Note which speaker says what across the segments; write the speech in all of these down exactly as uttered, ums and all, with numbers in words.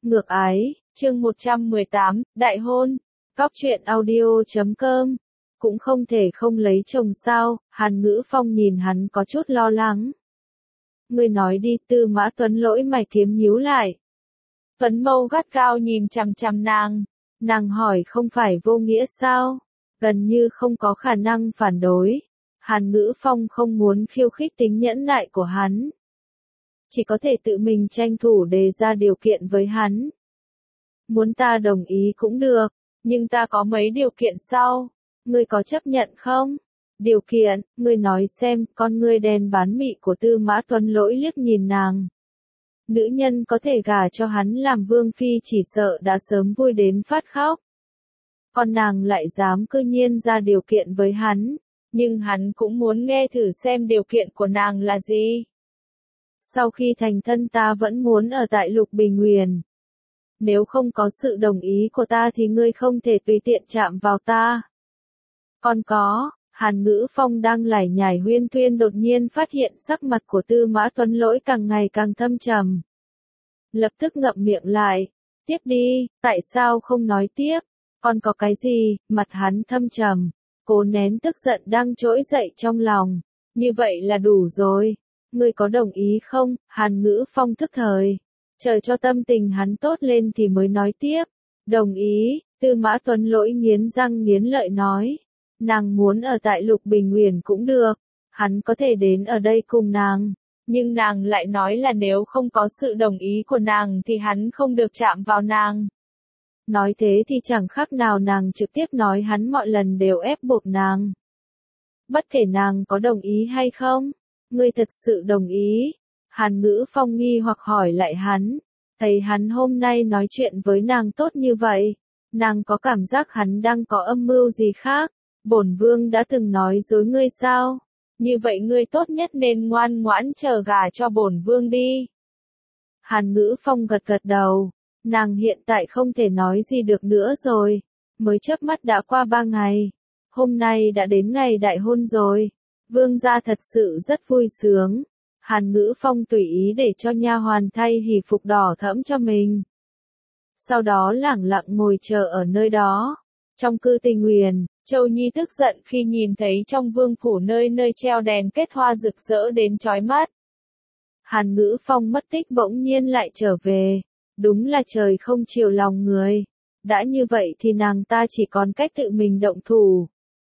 Speaker 1: Ngược ái, chương một trăm mười tám, đại hôn. Cóc truyện audio chấm com. Cũng không thể không lấy chồng sao? Hàn Ngữ Phong nhìn hắn có chút lo lắng. Ngươi nói đi. Tư Mã Tuấn lỗi mày kiếm nhíu lại. Tuấn mâu gắt cao nhìn chằm chằm nàng. Nàng hỏi không phải vô nghĩa sao? Gần như không có khả năng phản đối. Hàn Ngữ Phong không muốn khiêu khích tính nhẫn nại của hắn. Chỉ có thể tự mình tranh thủ đề ra điều kiện với hắn. Muốn ta đồng ý cũng được, nhưng ta có mấy điều kiện sau. Ngươi có chấp nhận không? Điều kiện, ngươi nói xem. Con ngươi đen bán mị của Tư Mã Tuấn lỗi liếc nhìn nàng. Nữ nhân có thể gả cho hắn làm vương phi chỉ sợ đã sớm vui đến phát khóc. Còn nàng lại dám cư nhiên ra điều kiện với hắn, nhưng hắn cũng muốn nghe thử xem điều kiện của nàng là gì. Sau khi thành thân ta vẫn muốn ở tại Lục Bình Nguyên. Nếu không có sự đồng ý của ta thì ngươi không thể tùy tiện chạm vào ta. Còn có, Hàn Ngữ Phong đang lải nhải huyên thuyên đột nhiên phát hiện sắc mặt của Tư Mã Tuấn lỗi càng ngày càng thâm trầm. Lập tức ngậm miệng lại. Tiếp đi, tại sao không nói tiếp? Còn có cái gì? Mặt hắn thâm trầm, cố nén tức giận đang trỗi dậy trong lòng. Như vậy là đủ rồi. Ngươi có đồng ý không? Hàn Ngữ Phong thức thời. Chờ cho tâm tình hắn tốt lên thì mới nói tiếp. Đồng ý. Tư Mã Tuấn lỗi nghiến răng nghiến lợi nói. Nàng muốn ở tại Lục Bình Nguyên cũng được. Hắn có thể đến ở đây cùng nàng. Nhưng nàng lại nói là nếu không có sự đồng ý của nàng thì hắn không được chạm vào nàng. Nói thế thì chẳng khác nào nàng trực tiếp nói hắn mọi lần đều ép buộc nàng. Bất kể nàng có đồng ý hay không. Ngươi thật sự đồng ý? Hàn Ngữ Phong nghi hoặc hỏi lại hắn. Thấy hắn hôm nay nói chuyện với nàng tốt như vậy. Nàng có cảm giác hắn đang có âm mưu gì khác. Bổn vương đã từng nói dối ngươi sao? Như vậy ngươi tốt nhất nên ngoan ngoãn chờ gả cho bổn vương đi. Hàn Ngữ Phong gật gật đầu. Nàng hiện tại không thể nói gì được nữa rồi. Mới chớp mắt đã qua ba ngày. Hôm nay đã đến ngày đại hôn rồi. Vương gia thật sự rất vui sướng. Hàn Ngữ Phong tùy ý để cho nha hoàn thay hỷ phục đỏ thẫm cho mình. Sau đó lẳng lặng ngồi chờ ở nơi đó. Trong cư Tình Nguyền, Châu Nhi tức giận khi nhìn thấy trong vương phủ nơi nơi treo đèn kết hoa rực rỡ đến chói mắt. Hàn Ngữ Phong mất tích bỗng nhiên lại trở về. Đúng là trời không chiều lòng người. Đã như vậy thì nàng ta chỉ còn cách tự mình động thủ.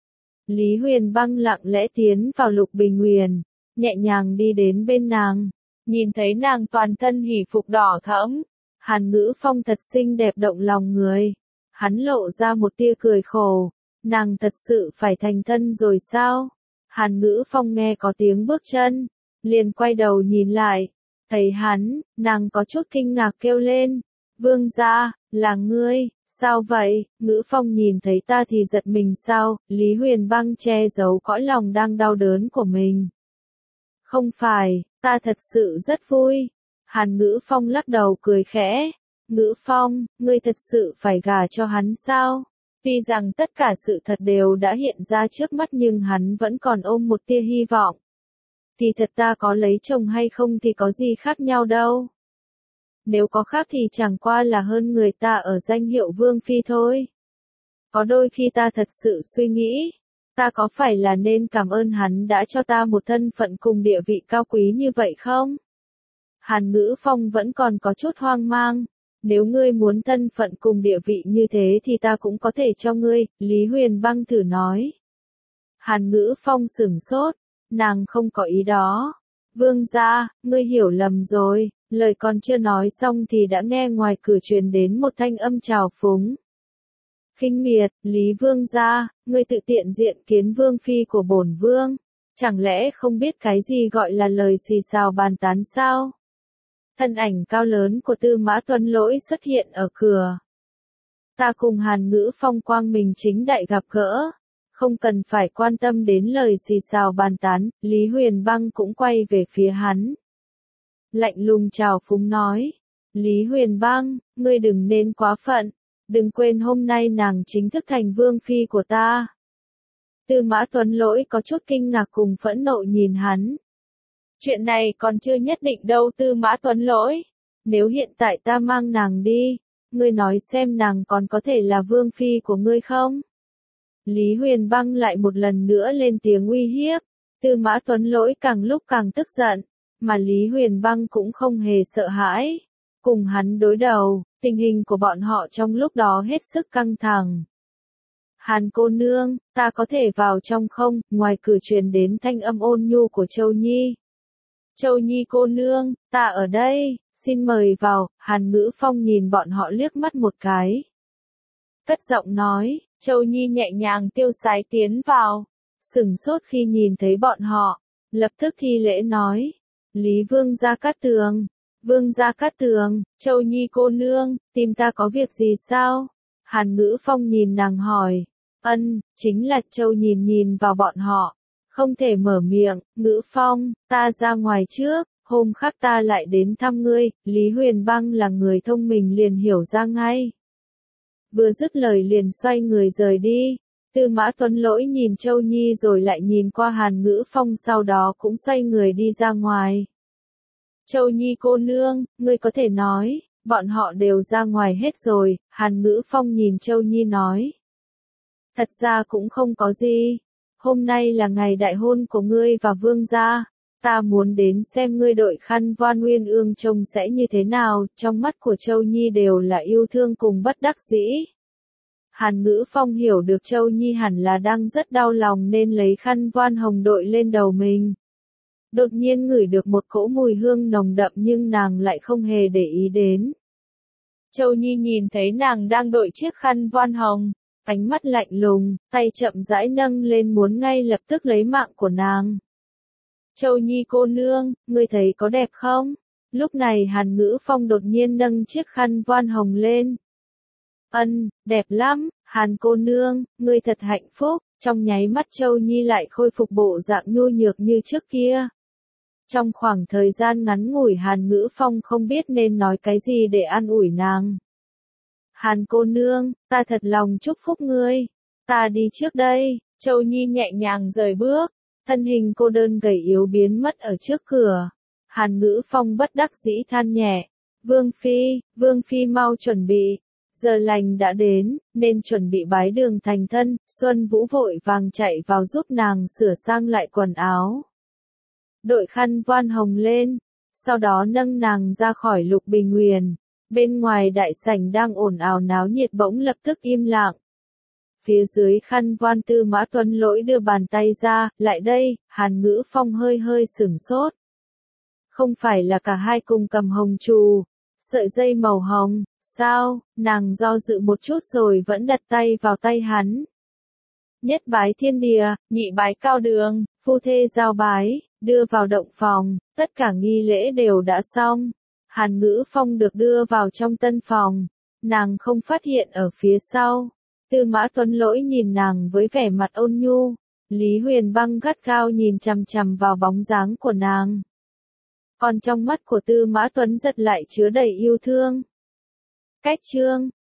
Speaker 1: Lý Huyền Băng lặng lẽ tiến vào Lục Bình Nguyên, nhẹ nhàng đi đến bên nàng, nhìn thấy nàng toàn thân hỷ phục đỏ thẫm, Hàn Ngữ Phong thật xinh đẹp động lòng người. Hắn lộ ra một tia cười khổ, nàng thật sự phải thành thân rồi sao? Hàn Ngữ Phong nghe có tiếng bước chân, liền quay đầu nhìn lại, thấy hắn, nàng có chút kinh ngạc kêu lên, vương gia, là ngươi. Sao vậy? Ngữ Phong nhìn thấy ta thì giật mình sao? Lý Huyền Băng che giấu cõi lòng đang đau đớn của mình. Không phải, ta thật sự rất vui. Hàn Ngữ Phong lắc đầu cười khẽ. Ngữ Phong, ngươi thật sự phải gả cho hắn sao? Tuy rằng tất cả sự thật đều đã hiện ra trước mắt nhưng hắn vẫn còn ôm một tia hy vọng. Thì thật ta có lấy chồng hay không thì có gì khác nhau đâu. Nếu có khác thì chẳng qua là hơn người ta ở danh hiệu vương phi thôi. Có đôi khi ta thật sự suy nghĩ, ta có phải là nên cảm ơn hắn đã cho ta một thân phận cùng địa vị cao quý như vậy không? Hàn Ngữ Phong vẫn còn có chút hoang mang. Nếu ngươi muốn thân phận cùng địa vị như thế thì ta cũng có thể cho ngươi, Lý Huyền Băng thử nói. Hàn Ngữ Phong sửng sốt, nàng không có ý đó. Vương gia, ngươi hiểu lầm rồi. Lời còn chưa nói xong thì đã nghe ngoài cửa truyền đến một thanh âm trào phúng. Khinh miệt, Lý Vương gia, ngươi tự tiện diện kiến vương phi của bổn vương. Chẳng lẽ không biết cái gì gọi là lời xì xào bàn tán sao? Thân ảnh cao lớn của Tư Mã Tuấn lỗi xuất hiện ở cửa. Ta cùng Hàn Ngữ Phong quang minh chính đại gặp gỡ. Không cần phải quan tâm đến lời xì xào bàn tán, Lý Huyền Băng cũng quay về phía hắn. Lạnh lùng chào phúng nói. Lý Huyền Băng, ngươi đừng nên quá phận. Đừng quên hôm nay nàng chính thức thành vương phi của ta. Tư Mã Tuấn lỗi có chút kinh ngạc cùng phẫn nộ nhìn hắn. Chuyện này còn chưa nhất định đâu Tư Mã Tuấn lỗi. Nếu hiện tại ta mang nàng đi, ngươi nói xem nàng còn có thể là vương phi của ngươi không? Lý Huyền Băng lại một lần nữa lên tiếng uy hiếp. Tư Mã Tuấn Lỗi càng lúc càng tức giận, mà Lý Huyền Băng cũng không hề sợ hãi. Cùng hắn đối đầu, tình hình của bọn họ trong lúc đó hết sức căng thẳng. Hàn cô nương, ta có thể vào trong không? Ngoài cửa truyền đến thanh âm ôn nhu của Châu Nhi. Châu Nhi cô nương, ta ở đây, xin mời vào. Hàn Ngữ Phong nhìn bọn họ liếc mắt một cái. Cất giọng nói, Châu Nhi nhẹ nhàng tiêu sái tiến vào. Sửng sốt khi nhìn thấy bọn họ, lập tức thi lễ nói. Lý Vương Gia Cát Tường, Vương Gia Cát Tường, Châu Nhi cô nương, tìm ta có việc gì sao? Hàn Ngữ Phong nhìn nàng hỏi. Ân, chính là Châu nhìn nhìn vào bọn họ. Không thể mở miệng. Ngữ Phong, ta ra ngoài trước, hôm khác ta lại đến thăm ngươi. Lý Huyền Băng là người thông minh liền hiểu ra ngay. Vừa dứt lời liền xoay người rời đi. Tư Mã Tuấn Lỗi nhìn Châu Nhi rồi lại nhìn qua Hàn Ngữ Phong, sau đó cũng xoay người đi ra ngoài. Châu Nhi cô nương, ngươi có thể nói, bọn họ đều ra ngoài hết rồi. Hàn Ngữ Phong nhìn Châu Nhi nói. Thật ra cũng không có gì. Hôm nay là ngày đại hôn của ngươi và Vương gia. Ta muốn đến xem ngươi đội khăn voan uyên ương trông sẽ như thế nào. Trong mắt của Châu Nhi đều là yêu thương cùng bất đắc dĩ. Hàn Ngữ Phong hiểu được Châu Nhi hẳn là đang rất đau lòng nên lấy khăn voan hồng đội lên đầu mình. Đột nhiên ngửi được một cỗ mùi hương nồng đậm nhưng nàng lại không hề để ý đến. Châu Nhi nhìn thấy nàng đang đội chiếc khăn voan hồng, ánh mắt lạnh lùng, tay chậm rãi nâng lên muốn ngay lập tức lấy mạng của nàng. Châu Nhi cô nương, ngươi thấy có đẹp không? Lúc này Hàn Ngữ Phong đột nhiên nâng chiếc khăn voan hồng lên. Ân, đẹp lắm, Hàn cô nương, ngươi thật hạnh phúc. Trong nháy mắt Châu Nhi lại khôi phục bộ dạng nhu nhược như trước kia. Trong khoảng thời gian ngắn ngủi Hàn Ngữ Phong không biết nên nói cái gì để an ủi nàng. Hàn cô nương, ta thật lòng chúc phúc ngươi. Ta đi trước đây. Châu Nhi nhẹ nhàng rời bước, thân hình cô đơn gầy yếu biến mất ở trước cửa. Hàn Ngữ Phong bất đắc dĩ than nhẹ. Vương Phi, Vương Phi mau chuẩn bị. Giờ lành đã đến, nên chuẩn bị bái đường thành thân. Xuân Vũ vội vàng chạy vào giúp nàng sửa sang lại quần áo. Đội khăn voan hồng lên, sau đó nâng nàng ra khỏi Lục Bình Huyền. Bên ngoài đại sảnh đang ồn ào náo nhiệt bỗng lập tức im lặng. Phía dưới khăn voan Tư Mã Tuấn Lỗi đưa bàn tay ra, lại đây. Hàn Ngữ Phong hơi hơi sửng sốt. Không phải là cả hai cùng cầm hồng trù, sợi dây màu hồng, sao? Nàng do dự một chút rồi vẫn đặt tay vào tay hắn. Nhất bái thiên địa, nhị bái cao đường, phu thê giao bái, đưa vào động phòng, tất cả nghi lễ đều đã xong. Hàn Ngữ Phong được đưa vào trong tân phòng, nàng không phát hiện ở phía sau. Tư Mã Tuấn Lỗi nhìn nàng với vẻ mặt ôn nhu, Lý Huyền Băng gắt gao nhìn chằm chằm vào bóng dáng của nàng. Còn trong mắt của Tư Mã Tuấn giật lại chứa đầy yêu thương. Cách chương